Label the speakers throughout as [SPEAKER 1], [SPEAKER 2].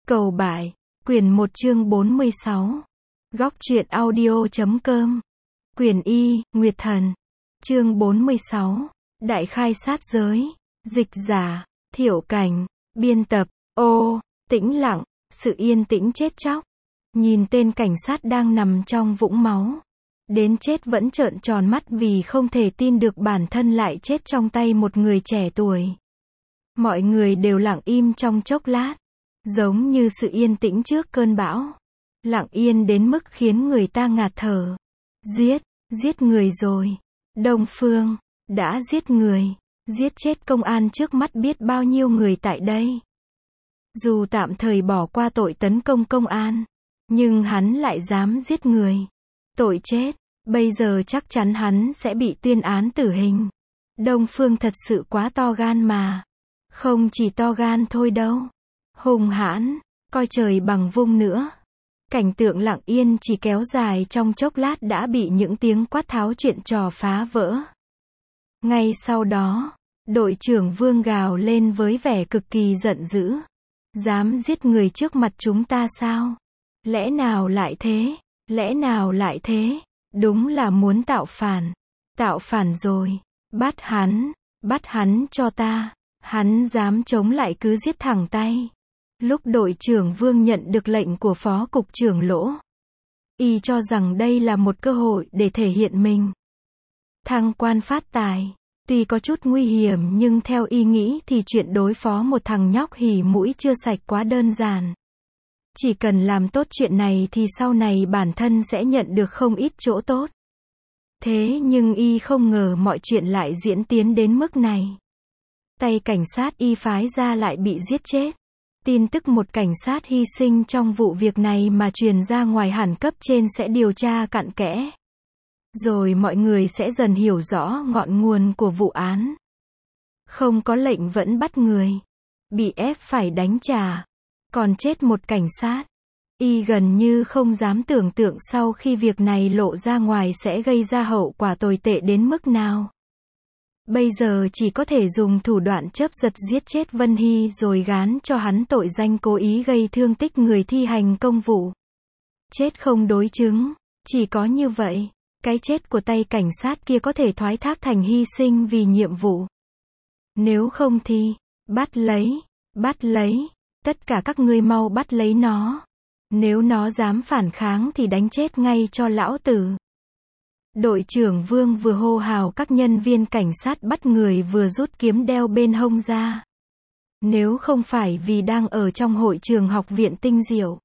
[SPEAKER 1] Cầu bại, quyển 1 chương 46. Góc truyện audio.com. Quyển Y, Nguyệt Thần. Chương 46. Đại khai sát giới. Dịch giả, Thiệu Cảnh. Biên tập, Tĩnh lặng, sự yên tĩnh chết chóc. Nhìn tên cảnh sát đang nằm trong vũng máu. Đến chết vẫn trợn tròn mắt vì không thể tin được bản thân lại chết trong tay một người trẻ tuổi. Mọi người đều lặng im trong chốc lát. Giống như sự yên tĩnh trước cơn bão. Lặng yên đến mức khiến người ta ngạt thở. Giết người rồi. Đông Phương, đã giết người. Giết chết công an trước mắt biết bao nhiêu người tại đây. Dù tạm thời bỏ qua tội tấn công công an, nhưng hắn lại dám giết người. Tội chết, bây giờ chắc chắn hắn sẽ bị tuyên án tử hình. Đông Phương thật sự quá to gan mà. Không chỉ to gan thôi đâu. Hung hãn, coi trời bằng vung nữa. Cảnh tượng lặng yên chỉ kéo dài trong chốc lát đã bị những tiếng quát tháo chuyện trò phá vỡ. Ngay sau đó, đội trưởng Vương gào lên với vẻ cực kỳ giận dữ. Dám giết người trước mặt chúng ta sao? Lẽ nào lại thế? Lẽ nào lại thế? Đúng là muốn tạo phản. Tạo phản rồi. Bắt hắn cho ta. Hắn dám chống lại cứ giết thẳng tay. Lúc đội trưởng Vương nhận được lệnh của phó cục trưởng Lỗ, y cho rằng đây là một cơ hội để thể hiện mình. Thăng quan phát tài, tuy có chút nguy hiểm nhưng theo y nghĩ thì chuyện đối phó một thằng nhóc hỉ mũi chưa sạch quá đơn giản. Chỉ cần làm tốt chuyện này thì sau này bản thân sẽ nhận được không ít chỗ tốt. Thế nhưng y không ngờ mọi chuyện lại diễn tiến đến mức này. Tay cảnh sát y phái ra lại bị giết chết. Tin tức một cảnh sát hy sinh trong vụ việc này mà truyền ra ngoài hẳn cấp trên sẽ điều tra cặn kẽ. Rồi mọi người sẽ dần hiểu rõ ngọn nguồn của vụ án. Không có lệnh vẫn bắt người. Bị ép phải đánh trả. Còn chết một cảnh sát. Y gần như không dám tưởng tượng sau khi việc này lộ ra ngoài sẽ gây ra hậu quả tồi tệ đến mức nào. Bây giờ chỉ có thể dùng thủ đoạn chớp giật giết chết Vân Hy rồi gán cho hắn tội danh cố ý gây thương tích người thi hành công vụ. Chết không đối chứng, chỉ có như vậy, cái chết của tay cảnh sát kia có thể thoái thác thành hy sinh vì nhiệm vụ. Nếu không thì, bắt lấy, tất cả các ngươi mau bắt lấy nó. Nếu nó dám phản kháng thì đánh chết ngay cho lão tử. Đội trưởng Vương vừa hô hào các nhân viên cảnh sát bắt người vừa rút kiếm đeo bên hông ra. Nếu không phải vì đang ở trong hội trường học viện Tinh Diệu,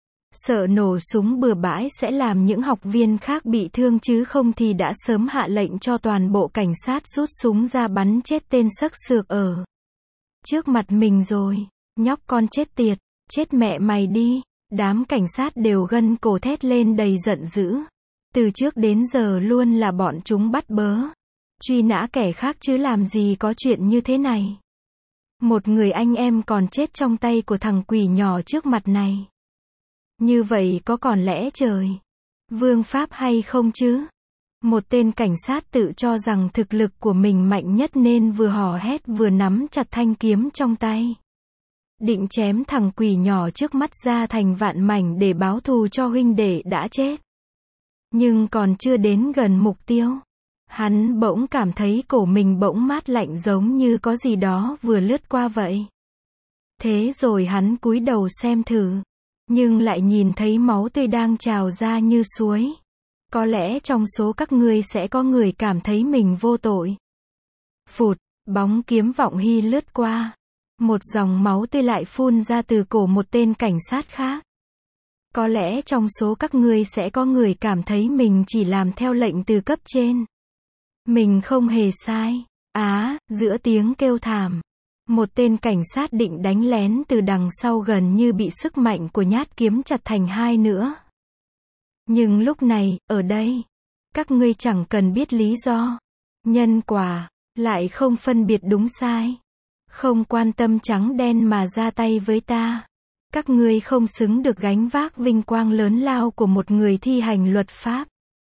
[SPEAKER 1] sợ nổ súng bừa bãi sẽ làm những học viên khác bị thương chứ không thì đã sớm hạ lệnh cho toàn bộ cảnh sát rút súng ra bắn chết tên xấc xược ở trước mặt mình rồi. Nhóc con chết tiệt, chết mẹ mày đi. Đám cảnh sát đều gân cổ thét lên đầy giận dữ. Từ trước đến giờ luôn là bọn chúng bắt bớ, truy nã kẻ khác chứ làm gì có chuyện như thế này. Một người anh em còn chết trong tay của thằng quỷ nhỏ trước mặt này. Như vậy có còn lẽ trời vương pháp hay không chứ? Một tên cảnh sát tự cho rằng thực lực của mình mạnh nhất nên vừa hò hét vừa nắm chặt thanh kiếm trong tay. Định chém thằng quỷ nhỏ trước mắt ra thành vạn mảnh để báo thù cho huynh đệ đã chết. Nhưng còn chưa đến gần mục tiêu, hắn bỗng cảm thấy cổ mình bỗng mát lạnh giống như có gì đó vừa lướt qua vậy. Thế rồi hắn cúi đầu xem thử, nhưng lại nhìn thấy máu tươi đang trào ra như suối. Có lẽ trong số các ngươi sẽ có người cảm thấy mình vô tội. Phụt, bóng kiếm Vọng Hy lướt qua. Một dòng máu tươi lại phun ra từ cổ một tên cảnh sát khác. Có lẽ trong số các ngươi sẽ có người cảm thấy mình chỉ làm theo lệnh từ cấp trên. Mình không hề sai. Giữa tiếng kêu thảm, một tên cảnh sát định đánh lén từ đằng sau gần như bị sức mạnh của nhát kiếm chặt thành hai nữa. Nhưng lúc này, ở đây, các ngươi chẳng cần biết lý do, nhân quả, lại không phân biệt đúng sai. Không quan tâm trắng đen mà ra tay với ta. Các ngươi không xứng được gánh vác vinh quang lớn lao của một người thi hành luật pháp.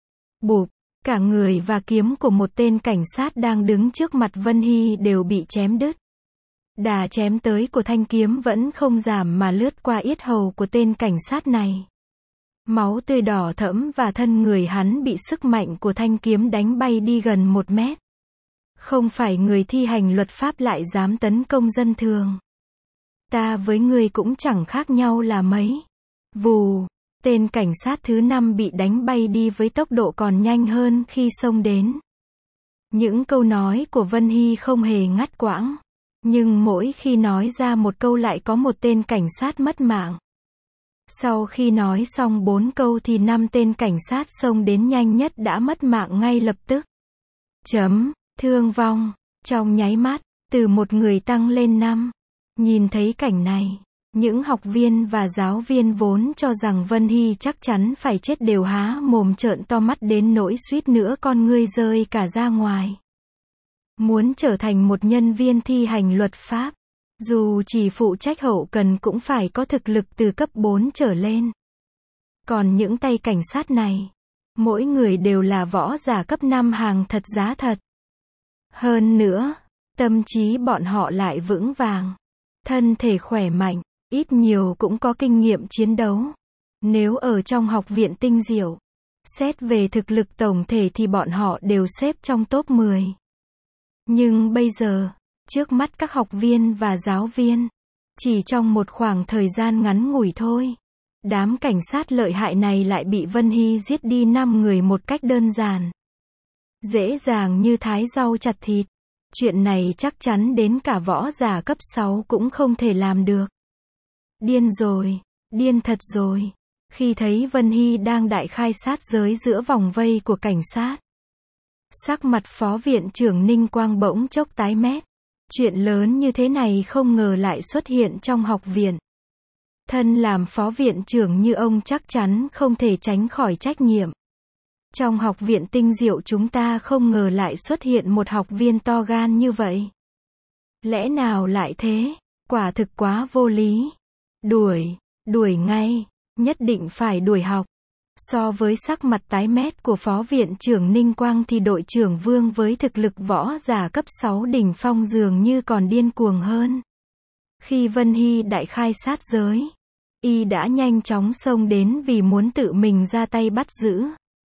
[SPEAKER 1] Bụp, cả người và kiếm của một tên cảnh sát đang đứng trước mặt Vân Hy đều bị chém đứt. Đà chém tới của thanh kiếm vẫn không giảm mà lướt qua yết hầu của tên cảnh sát này. Máu tươi đỏ thẫm và thân người hắn bị sức mạnh của thanh kiếm đánh bay đi gần 1 mét. Không phải người thi hành luật pháp lại dám tấn công dân thường. Ta với người cũng chẳng khác nhau là mấy. Vù, tên cảnh sát thứ 5 bị đánh bay đi với tốc độ còn nhanh hơn khi xông đến. Những câu nói của Vân Hy không hề ngắt quãng. Nhưng mỗi khi nói ra một câu lại có một tên cảnh sát mất mạng. Sau khi nói xong 4 câu thì 5 tên cảnh sát xông đến nhanh nhất đã mất mạng ngay lập tức. Thương vong, trong nháy mắt, từ 1 người tăng lên 5. Nhìn thấy cảnh này, những học viên và giáo viên vốn cho rằng Vân Hy chắc chắn phải chết đều há mồm trợn to mắt đến nỗi suýt nữa con ngươi rơi cả ra ngoài. Muốn trở thành một nhân viên thi hành luật pháp, dù chỉ phụ trách hậu cần cũng phải có thực lực từ cấp 4 trở lên. Còn những tay cảnh sát này, mỗi người đều là võ giả cấp 5 hàng thật giá thật. Hơn nữa, tâm trí bọn họ lại vững vàng, thân thể khỏe mạnh, ít nhiều cũng có kinh nghiệm chiến đấu. Nếu ở trong học viện tinh diệu, xét về thực lực tổng thể thì bọn họ đều xếp trong top 10. Nhưng bây giờ, trước mắt các học viên và giáo viên, chỉ trong một khoảng thời gian ngắn ngủi thôi, đám cảnh sát lợi hại này lại bị Vân Hy giết đi 5 người một cách đơn giản. Dễ dàng như thái rau chặt thịt. Chuyện này chắc chắn đến cả võ giả cấp 6 cũng không thể làm được. Điên rồi, điên thật rồi. Khi thấy Vân Hy đang đại khai sát giới giữa vòng vây của cảnh sát, sắc mặt phó viện trưởng Ninh Quang bỗng chốc tái mét. Chuyện lớn như thế này không ngờ lại xuất hiện trong học viện. Thân làm phó viện trưởng như ông chắc chắn không thể tránh khỏi trách nhiệm. Trong học viện tinh diệu chúng ta không ngờ lại xuất hiện một học viên to gan như vậy. Lẽ nào lại thế? Quả thực quá vô lý. Đuổi ngay, nhất định phải đuổi học. So với sắc mặt tái mét của phó viện trưởng Ninh Quang thì đội trưởng Vương với thực lực võ giả cấp 6 đỉnh phong dường như còn điên cuồng hơn. Khi Vân Hy đại khai sát giới, y đã nhanh chóng xông đến vì muốn tự mình ra tay bắt giữ.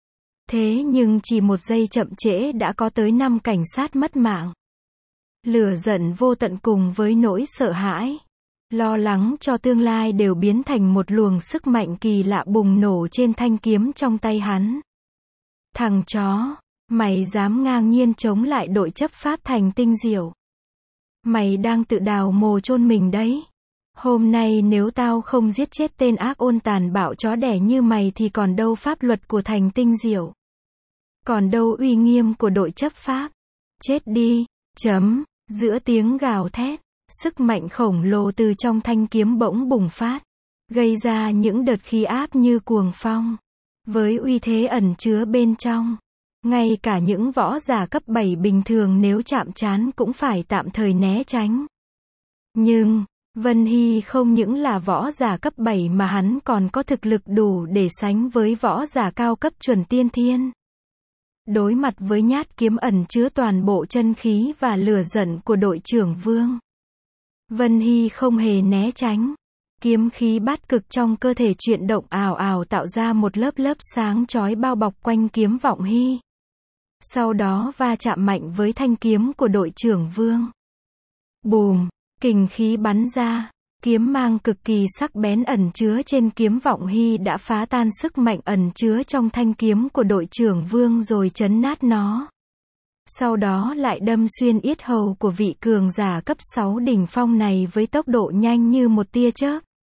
[SPEAKER 1] Thế nhưng chỉ 1 giây chậm trễ đã có tới 5 cảnh sát mất mạng. Lửa giận vô tận cùng với nỗi sợ hãi, lo lắng cho tương lai đều biến thành một luồng sức mạnh kỳ lạ bùng nổ trên thanh kiếm trong tay hắn. Thằng chó, mày dám ngang nhiên chống lại đội chấp pháp thành tinh diệu. Mày đang tự đào mồ chôn mình đấy. Hôm nay nếu tao không giết chết tên ác ôn tàn bạo chó đẻ như mày thì còn đâu pháp luật của thành tinh diệu. Còn đâu uy nghiêm của đội chấp pháp. Chết đi. Giữa tiếng gào thét, sức mạnh khổng lồ từ trong thanh kiếm bỗng bùng phát, gây ra những đợt khí áp như cuồng phong. Với uy thế ẩn chứa bên trong, ngay cả những võ giả cấp 7 bình thường nếu chạm trán cũng phải tạm thời né tránh. Nhưng, Vân Hy không những là võ giả cấp 7 mà hắn còn có thực lực đủ để sánh với võ giả cao cấp chuẩn tiên thiên. Đối mặt với nhát kiếm ẩn chứa toàn bộ chân khí và lửa giận của đội trưởng Vương, Vân Hy không hề né tránh. Kiếm khí bát cực trong cơ thể chuyển động ào ào tạo ra một lớp sáng chói bao bọc quanh kiếm Vọng Hy. Sau đó va chạm mạnh với thanh kiếm của đội trưởng Vương. Bùm, kình khí bắn ra, kiếm mang cực kỳ sắc bén ẩn chứa trên kiếm Vọng Hy đã phá tan sức mạnh ẩn chứa trong thanh kiếm của đội trưởng Vương rồi chấn nát nó. Sau đó lại đâm xuyên yết hầu của vị cường giả cấp 6 đỉnh phong này với tốc độ nhanh như một tia chớp.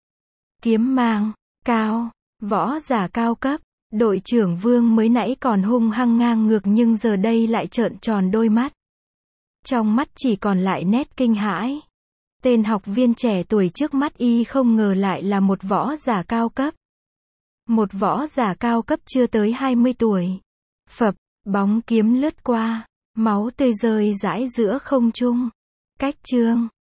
[SPEAKER 1] Kiếm mang, cao, võ giả cao cấp, đội trưởng Vương mới nãy còn hung hăng ngang ngược nhưng giờ đây lại trợn tròn đôi mắt. Trong mắt chỉ còn lại nét kinh hãi. Tên học viên trẻ tuổi trước mắt y không ngờ lại là một võ giả cao cấp. Một võ giả cao cấp chưa tới 20 tuổi. Phập, bóng kiếm lướt qua, máu tươi rơi rãi giữa không trung. Cách chương